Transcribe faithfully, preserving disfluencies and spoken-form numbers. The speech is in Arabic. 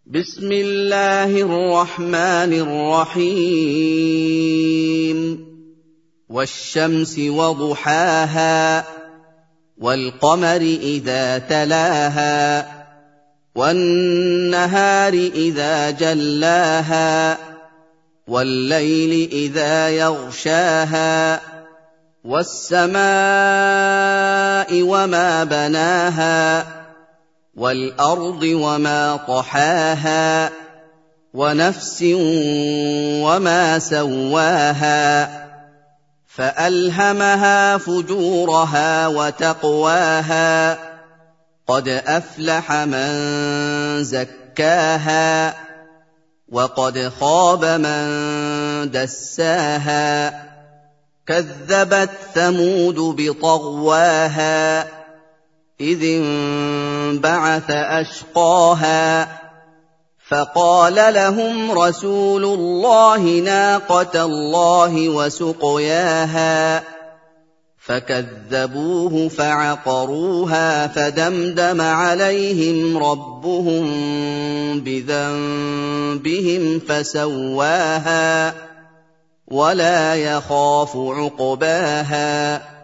بسم الله الرحمن الرحيم والشمس وضحاها والقمر إذا تلاها والنهار إذا جلاها والليل إذا يغشاها والسماء وما بناها والأرض وما طحاها ونفس وما سواها فألهمها فجورها وتقواها قد أفلح من زكاها وقد خاب من دساها كذبت ثمود بطغواها إذ انبعث أشقاها فقال لهم رسول الله ناقة الله وسقياها فكذبوه فعقروها فدمدم عليهم ربهم بذنبهم فسواها ولا يخاف عقباها